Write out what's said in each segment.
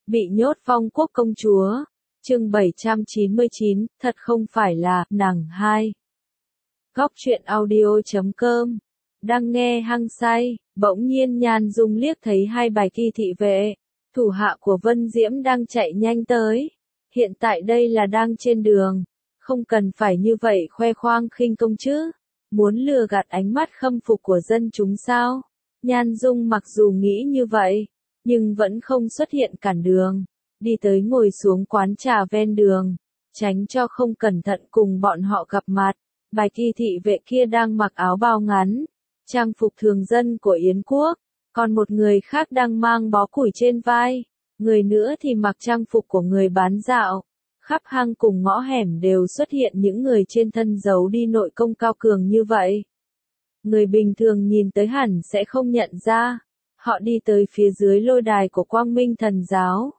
Bị nhốt Phong Quốc công chúa. Chương 799, thật không phải là nàng 2. Góc truyện audio.com. Đang nghe hăng say, bỗng nhiên Nhan Dung liếc thấy hai bài thi thị vệ, thủ hạ của Vân Diễm đang chạy nhanh tới. Hiện tại đây là đang trên đường, không cần phải như vậy khoe khoang khinh công chứ. Muốn lừa gạt ánh mắt khâm phục của dân chúng sao? Nhan Dung mặc dù nghĩ như vậy, nhưng vẫn không xuất hiện cản đường. Đi tới ngồi xuống quán trà ven đường, tránh cho không cẩn thận cùng bọn họ gặp mặt. Bài thi thị vệ kia đang mặc áo bao ngắn, trang phục thường dân của Yến quốc, còn một người khác đang mang bó củi trên vai, người nữa thì mặc trang phục của người bán dạo. Khắp hang cùng ngõ hẻm đều xuất hiện những người trên thân giấu đi nội công cao cường như vậy. Người bình thường nhìn tới hẳn sẽ không nhận ra. Họ đi tới phía dưới lôi đài của Quang Minh Thần giáo,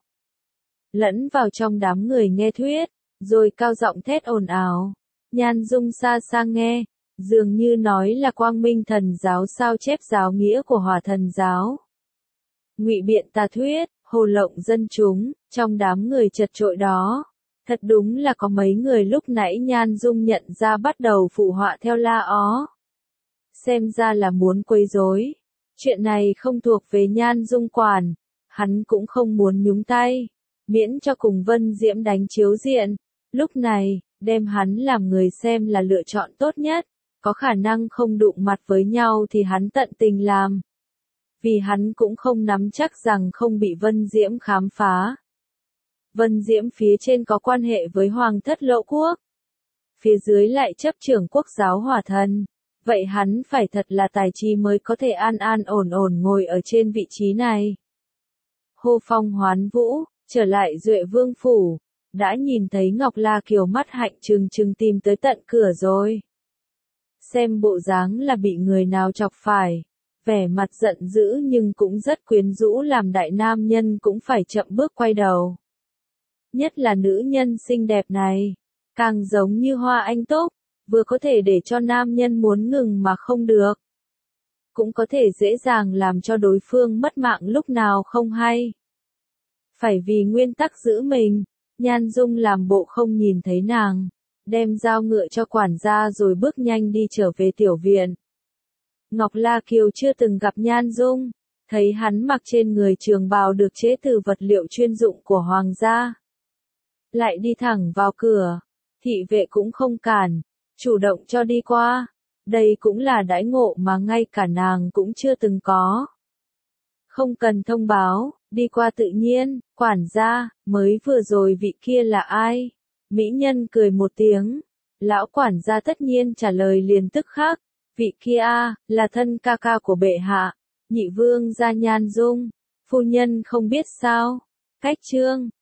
lẫn vào trong đám người nghe thuyết, rồi cao giọng thét ồn ào. Nhan Dung xa xa nghe, dường như nói là Quang Minh Thần giáo sao chép giáo nghĩa của Hỏa Thần giáo. Ngụy biện tà thuyết, hồ lộng dân chúng, trong đám người chật chội đó. Thật đúng là có mấy người lúc nãy Nhan Dung nhận ra bắt đầu phụ họa theo la ó. Xem ra là muốn quấy rối. Chuyện này không thuộc về Nhan Dung quản, hắn cũng không muốn nhúng tay, miễn cho cùng Vân Diễm đánh chiếu diện. Lúc này, đem hắn làm người xem là lựa chọn tốt nhất, có khả năng không đụng mặt với nhau thì hắn tận tình làm. Vì hắn cũng không nắm chắc rằng không bị Vân Diễm khám phá. Vân Diễm phía trên có quan hệ với Hoàng thất Lỗ quốc, phía dưới lại chấp trưởng quốc giáo Hỏa Thần. Vậy hắn phải thật là tài trí mới có thể an an ổn ổn ngồi ở trên vị trí này. Hô phong hoán vũ, trở lại Duệ Vương phủ, đã nhìn thấy Ngọc La Kiều mắt hạnh trừng trừng tìm tới tận cửa rồi. Xem bộ dáng là bị người nào chọc phải, vẻ mặt giận dữ nhưng cũng rất quyến rũ làm đại nam nhân cũng phải chậm bước quay đầu. Nhất là nữ nhân xinh đẹp này, càng giống như hoa anh túc. Vừa có thể để cho nam nhân muốn ngừng mà không được, cũng có thể dễ dàng làm cho đối phương mất mạng lúc nào không hay. Phải vì nguyên tắc giữ mình, Nhan Dung làm bộ không nhìn thấy nàng, đem dao ngựa cho quản gia rồi bước nhanh đi trở về tiểu viện. Ngọc La Kiều chưa từng gặp Nhan Dung, thấy hắn mặc trên người trường bào được chế từ vật liệu chuyên dụng của hoàng gia, lại đi thẳng vào cửa, thị vệ cũng không cản, chủ động cho đi qua. Đây cũng là đãi ngộ mà ngay cả nàng cũng chưa từng có. Không cần thông báo, đi qua tự nhiên. Quản gia, mới vừa rồi vị kia là ai? Mỹ nhân cười một tiếng. Lão quản gia tất nhiên trả lời liền tức khắc. Vị kia là thân ca ca của bệ hạ, nhị vương gia Nhan Dung. Phu nhân không biết sao? Cách chương